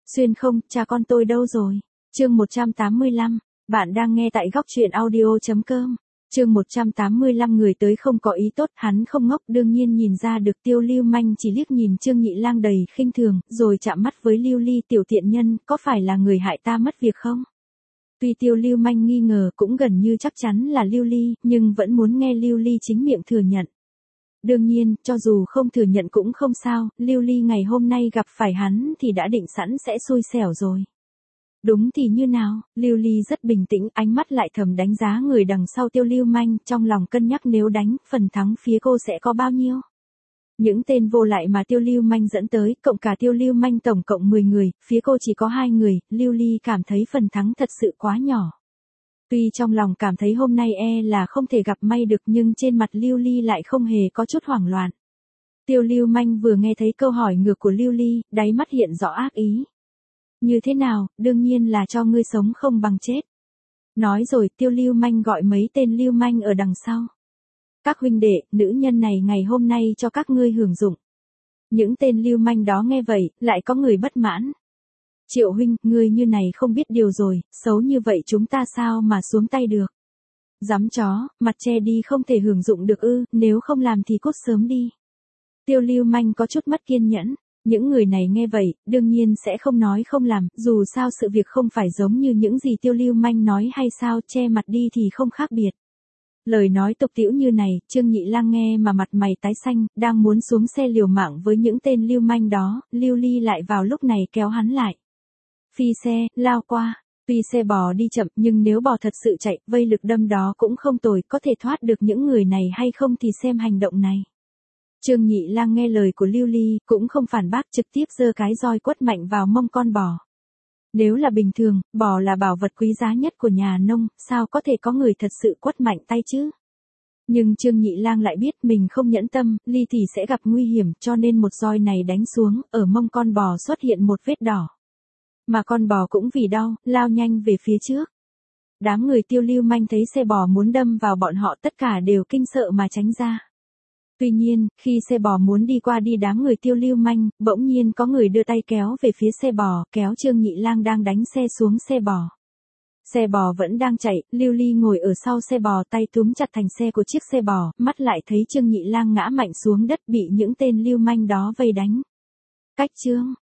Xuyên không, cha con tôi đâu rồi? Chương 185, bạn đang nghe tại góc truyện audio.com. Chương 185 người tới không có ý tốt, hắn không ngốc, đương nhiên nhìn ra được. Tiêu Lưu Manh chỉ liếc nhìn Trương Nhị Lang đầy khinh thường, rồi chạm mắt với Lưu Ly, tiểu tiện nhân, có phải là người hại ta mất việc không? Tuy Tiêu Lưu Manh nghi ngờ, cũng gần như chắc chắn là Lưu Ly, nhưng vẫn muốn nghe Lưu Ly chính miệng thừa nhận. Đương nhiên, cho dù không thừa nhận cũng không sao, Lưu Ly ngày hôm nay gặp phải hắn thì đã định sẵn sẽ xui xẻo rồi. Đúng thì như nào? Lưu Ly rất bình tĩnh, ánh mắt lại thầm đánh giá người đằng sau Tiêu Lưu Manh, trong lòng cân nhắc nếu đánh, phần thắng phía cô sẽ có bao nhiêu. Những tên vô lại mà Tiêu Lưu Manh dẫn tới, cộng cả Tiêu Lưu Manh tổng cộng 10 người, phía cô chỉ có 2 người, Lưu Ly cảm thấy phần thắng thật sự quá nhỏ. Tuy trong lòng cảm thấy hôm nay là không thể gặp may được, nhưng trên mặt Lưu Ly lại không hề có chút hoảng loạn. Tiêu Lưu Manh vừa nghe thấy câu hỏi ngược của Lưu Ly, đáy mắt hiện rõ ác ý. Như thế nào, đương nhiên là cho ngươi sống không bằng chết. Nói rồi Tiêu Lưu Manh gọi mấy tên lưu manh ở đằng sau. Các huynh đệ, nữ nhân này ngày hôm nay cho các ngươi hưởng dụng. Những tên lưu manh đó nghe vậy, lại có người bất mãn. Triệu huynh, ngươi như này không biết điều rồi, xấu như vậy chúng ta sao mà xuống tay được. Dám chó, mặt che đi không thể hưởng dụng được ư, nếu không làm thì cút sớm đi. Tiêu Lưu Manh có chút mất kiên nhẫn. Những người này nghe vậy, đương nhiên sẽ không nói không làm, dù sao sự việc không phải giống như những gì Tiêu Lưu Manh nói hay sao, che mặt đi thì không khác biệt. Lời nói tục tĩu như này, Trương Nhị Lang nghe mà mặt mày tái xanh, đang muốn xuống xe liều mạng với những tên lưu manh đó, Lưu Ly lại vào lúc này kéo hắn lại. Phi xe, lao qua. Tuy xe bò đi chậm nhưng nếu bò thật sự chạy, vây lực đâm đó cũng không tồi, có thể thoát được những người này hay không thì xem hành động này. Trương Nhị Lang nghe lời của Lưu Ly, cũng không phản bác, trực tiếp giơ cái roi quất mạnh vào mông con bò. Nếu là bình thường, bò là bảo vật quý giá nhất của nhà nông, sao có thể có người thật sự quất mạnh tay chứ? Nhưng Trương Nhị Lang lại biết mình không nhẫn tâm, Ly thì sẽ gặp nguy hiểm, cho nên một roi này đánh xuống, ở mông con bò xuất hiện một vết đỏ. Mà con bò cũng vì đau, lao nhanh về phía trước. Đám người Tiêu Lưu Manh thấy xe bò muốn đâm vào bọn họ, tất cả đều kinh sợ mà tránh ra. Tuy nhiên, khi xe bò muốn đi qua đi đám người Tiêu Lưu Manh, bỗng nhiên có người đưa tay kéo về phía xe bò, kéo Trương Nhị Lang đang đánh xe xuống xe bò. Xe bò vẫn đang chạy, Lưu Ly ngồi ở sau xe bò, tay túm chặt thành xe của chiếc xe bò, mắt lại thấy Trương Nhị Lang ngã mạnh xuống đất, bị những tên lưu manh đó vây đánh. Cách Trương